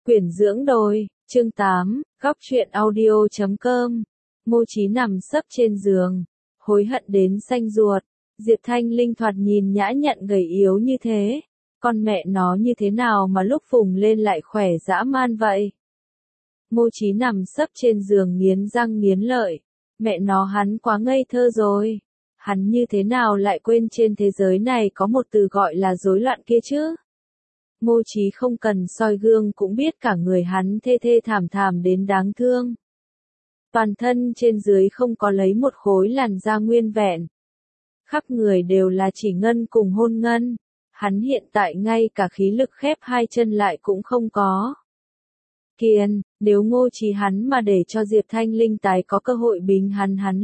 Quyển dưỡng đôi, chương 8, góc truyện audio.com. Ngô Chí nằm sấp trên giường, hối hận đến xanh ruột. Diệp Thanh Linh thoạt nhìn nhã nhặn gầy yếu như thế, con mẹ nó như thế nào mà lúc phùng lên lại khỏe dã man vậy. Ngô Chí nằm sấp trên giường nghiến răng nghiến lợi, mẹ nó hắn quá ngây thơ rồi. Hắn như thế nào lại quên trên thế giới này có một từ gọi là rối loạn kia chứ? Ngô Chí không cần soi gương cũng biết cả người hắn thê thê thảm thảm đến đáng thương. Toàn thân trên dưới không có lấy một khối làn da nguyên vẹn. Khắp người đều là chỉ ngân cùng hôn ngân. Hắn hiện tại ngay cả khí lực khép hai chân lại cũng không có. Kiên, nếu Ngô Chí hắn mà để cho Diệp Thanh Linh tái có cơ hội bính hắn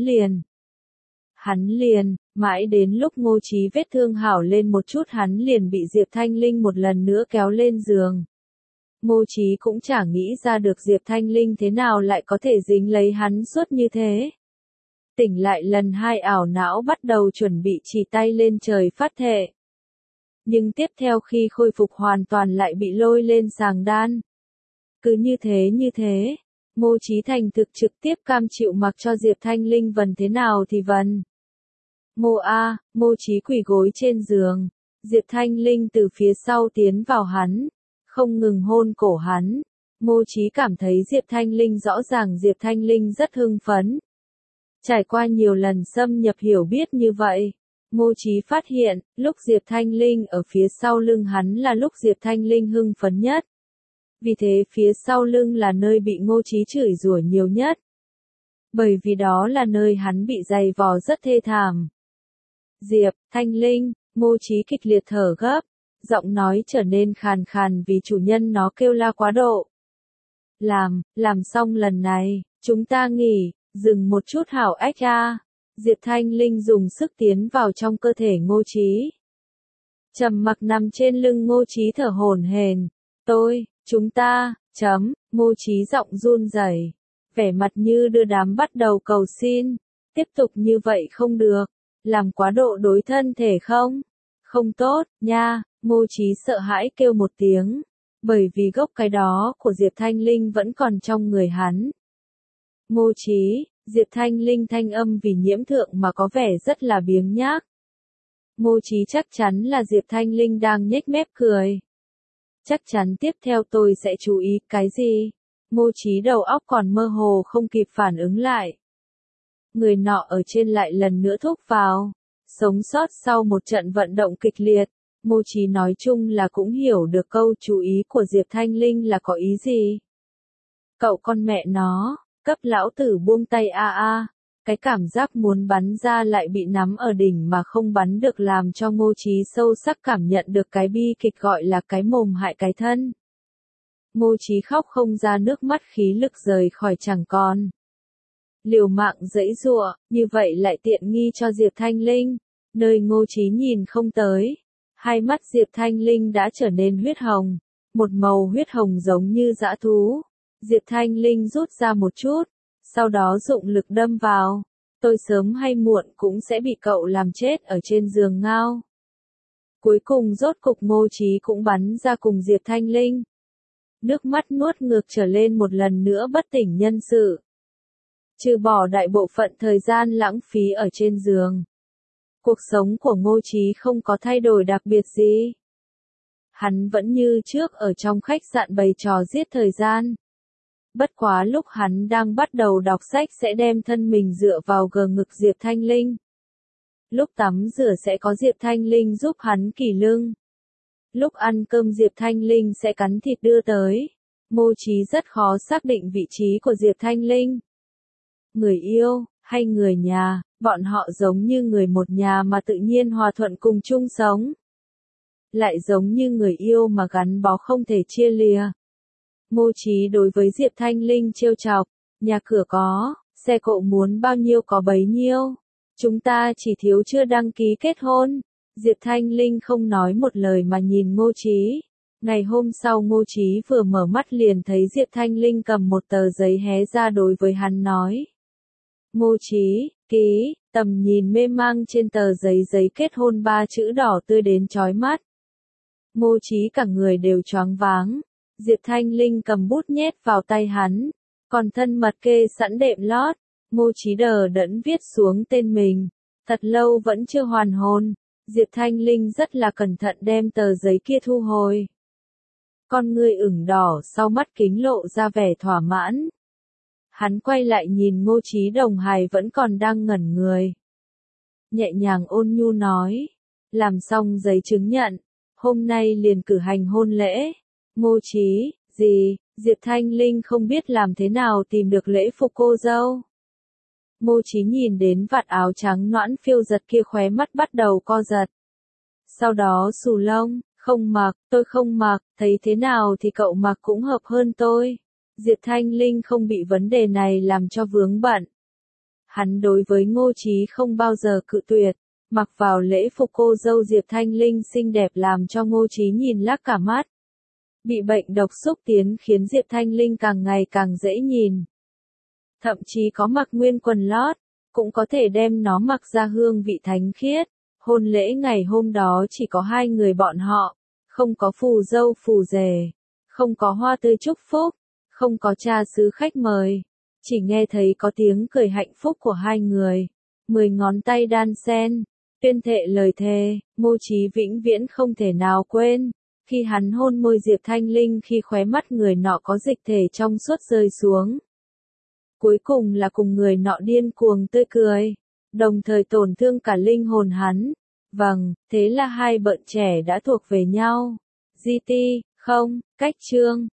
liền, mãi đến lúc Ngô Chí vết thương hảo lên một chút hắn liền bị Diệp Thanh Linh một lần nữa kéo lên giường. Ngô Chí cũng chả nghĩ ra được Diệp Thanh Linh thế nào lại có thể dính lấy hắn suốt như thế. Tỉnh lại lần hai ảo não bắt đầu chuẩn bị chỉ tay lên trời phát thệ. Nhưng tiếp theo khi khôi phục hoàn toàn lại bị lôi lên sàng đan. Cứ như thế, Ngô Chí thành thực trực tiếp cam chịu mặc cho Diệp Thanh Linh vần thế nào thì vần. Ngô Chí quỳ gối trên giường, Diệp Thanh Linh từ phía sau tiến vào hắn, không ngừng hôn cổ hắn. Ngô Chí cảm thấy Diệp Thanh Linh rõ ràng Diệp Thanh Linh rất hưng phấn. Trải qua nhiều lần xâm nhập hiểu biết như vậy, Ngô Chí phát hiện, lúc Diệp Thanh Linh ở phía sau lưng hắn là lúc Diệp Thanh Linh hưng phấn nhất. Vì thế phía sau lưng là nơi bị Ngô Chí chửi rủa nhiều nhất. Bởi vì đó là nơi hắn bị giày vò rất thê thảm. Diệp Thanh Linh, Ngô Chí kịch liệt thở gấp, giọng nói trở nên khàn khàn vì chủ nhân nó kêu la quá độ. Làm xong lần này, chúng ta nghỉ, dừng một chút hảo ách a. Diệp Thanh Linh dùng sức tiến vào trong cơ thể Ngô Chí. Trầm mặc nằm trên lưng Ngô Chí thở hổn hển. Chúng ta, Ngô Chí giọng run rẩy, vẻ mặt như đưa đám bắt đầu cầu xin. Tiếp tục như vậy không được, làm quá độ đối thân thể không? Không tốt, nha, Ngô Chí sợ hãi kêu một tiếng, bởi vì gốc cái đó của Diệp Thanh Linh vẫn còn trong người hắn. Ngô Chí, Diệp Thanh Linh thanh âm vì nhiễm thượng mà có vẻ rất là biếng nhác. Ngô Chí chắc chắn là Diệp Thanh Linh đang nhếch mép cười. Chắc chắn tiếp theo tôi sẽ chú ý cái gì? Ngô Chí đầu óc còn mơ hồ không kịp phản ứng lại. Người nọ ở trên lại lần nữa thúc vào. Sống sót sau một trận vận động kịch liệt, Ngô Chí nói chung là cũng hiểu được câu chú ý của Diệp Thanh Linh là có ý gì. Cậu con mẹ nó, cấp lão tử buông tay a. Cái cảm giác muốn bắn ra lại bị nắm ở đỉnh mà không bắn được làm cho Ngô Chí sâu sắc cảm nhận được cái bi kịch gọi là cái mồm hại cái thân. Ngô Chí khóc không ra nước mắt khí lực rời khỏi chẳng còn. Liều mạng giãy giụa, như vậy lại tiện nghi cho Diệp Thanh Linh, nơi Ngô Chí nhìn không tới. Hai mắt Diệp Thanh Linh đã trở nên huyết hồng, một màu huyết hồng giống như dã thú. Diệp Thanh Linh rút ra một chút, sau đó dụng lực đâm vào. Tôi sớm hay muộn cũng sẽ bị cậu làm chết ở trên giường ngao. Cuối cùng rốt cục Ngô Chí cũng bắn ra cùng Diệp Thanh Linh. Nước mắt nuốt ngược trở lên một lần nữa bất tỉnh nhân sự. Trừ bỏ đại bộ phận thời gian lãng phí ở trên giường, cuộc sống của Ngô Chí không có thay đổi đặc biệt gì. Hắn vẫn như trước ở trong khách sạn bày trò giết thời gian. Bất quá lúc hắn đang bắt đầu đọc sách sẽ đem thân mình dựa vào gờ ngực Diệp Thanh Linh. Lúc tắm rửa sẽ có Diệp Thanh Linh giúp hắn kỷ lưng. Lúc ăn cơm Diệp Thanh Linh sẽ cắn thịt đưa tới. Ngô Chí rất khó xác định vị trí của Diệp Thanh Linh. Người yêu, hay người nhà, bọn họ giống như người một nhà mà tự nhiên hòa thuận cùng chung sống. Lại giống như người yêu mà gắn bó không thể chia lìa. Ngô Chí đối với Diệp Thanh Linh trêu chọc, nhà cửa có, xe cộ muốn bao nhiêu có bấy nhiêu. Chúng ta chỉ thiếu chưa đăng ký kết hôn. Diệp Thanh Linh không nói một lời mà nhìn Ngô Chí. Ngày hôm sau Ngô Chí vừa mở mắt liền thấy Diệp Thanh Linh cầm một tờ giấy hé ra đối với hắn nói. Ngô Chí, ký, tầm nhìn mê mang trên tờ giấy kết hôn 3 chữ đỏ tươi đến chói mắt. Ngô Chí cả người đều choáng váng. Diệp Thanh Linh cầm bút nhét vào tay hắn, còn thân mật kê sẵn đệm lót, Ngô Chí đờ đẫn viết xuống tên mình, thật lâu vẫn chưa hoàn hồn, Diệp Thanh Linh rất là cẩn thận đem tờ giấy kia thu hồi. Con ngươi ửng đỏ sau mắt kính lộ ra vẻ thỏa mãn. Hắn quay lại nhìn Ngô Chí Đồng hài vẫn còn đang ngẩn người. Nhẹ nhàng ôn nhu nói, làm xong giấy chứng nhận, hôm nay liền cử hành hôn lễ. Ngô Chí, gì, Diệp Thanh Linh không biết làm thế nào tìm được lễ phục cô dâu. Ngô Chí nhìn đến vạt áo trắng nõn phiêu giật kia khóe mắt bắt đầu co giật. Sau đó xù lông, không mặc, tôi không mặc, thấy thế nào thì cậu mặc cũng hợp hơn tôi. Diệp Thanh Linh không bị vấn đề này làm cho vướng bận. Hắn đối với Ngô Chí không bao giờ cự tuyệt, mặc vào lễ phục cô dâu Diệp Thanh Linh xinh đẹp làm cho Ngô Chí nhìn lác cả mắt. Bị bệnh độc xúc tiến khiến Diệp Thanh Linh càng ngày càng dễ nhìn. Thậm chí có mặc nguyên quần lót, cũng có thể đem nó mặc ra hương vị thánh khiết. Hôn lễ ngày hôm đó chỉ có hai người bọn họ, không có phù dâu phù rể, không có hoa tươi chúc phúc, không có cha xứ khách mời, chỉ nghe thấy có tiếng cười hạnh phúc của hai người. 10 ngón tay đan xen, tuyên thệ lời thề, Ngô Chí vĩnh viễn không thể nào quên. Khi hắn hôn môi Diệp Thanh Linh khi khóe mắt người nọ có dịch thể trong suốt rơi xuống. Cuối cùng là cùng người nọ điên cuồng tươi cười, đồng thời tổn thương cả linh hồn hắn. Vâng, thế là hai bạn trẻ đã thuộc về nhau. GT, không, cách chương.